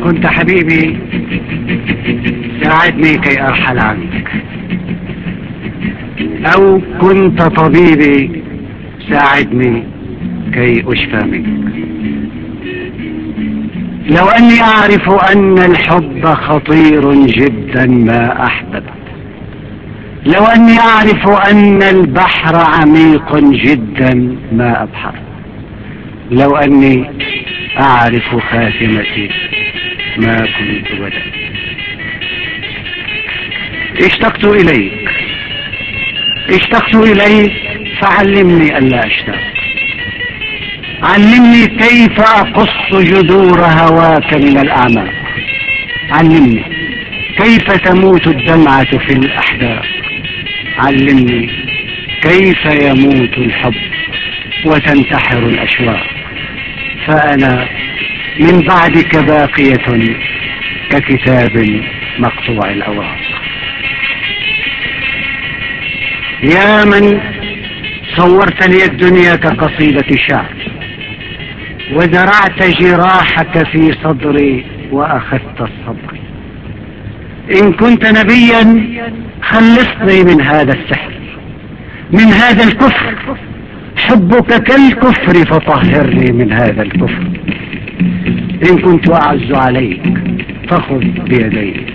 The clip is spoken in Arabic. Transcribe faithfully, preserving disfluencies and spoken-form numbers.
كنت حبيبي ساعدني كي أرحل عنك، أو كنت طبيبي ساعدني كي أشفى منك. لو أني أعرف أن الحب خطير جدا ما أحببت، لو أني أعرف أن البحر عميق جدا ما أبحر، لو أني أعرف خاتمتي ما كنت بدأت. اشتقت إليك اشتقت إليك فعلمني ألا أشتاق، علمني كيف أقص جذور هواك من الأعماق، علمني كيف تموت الدمعة في الأحداق، علمني كيف يموت الحب وتنتحر الأشواق. فأنا من بعدك باقية ككتاب مقطوع الأوراق. يا من صورت لي الدنيا كقصيدة شعر، وزرعت جراحك في صدري وأخذت الصبر. إن كنت نبيا خلصني من هذا السحر، من هذا الكفر، حبك كالكفر فطهرني من هذا الكفر. إن كنت أعز عليك فخذ بيدي،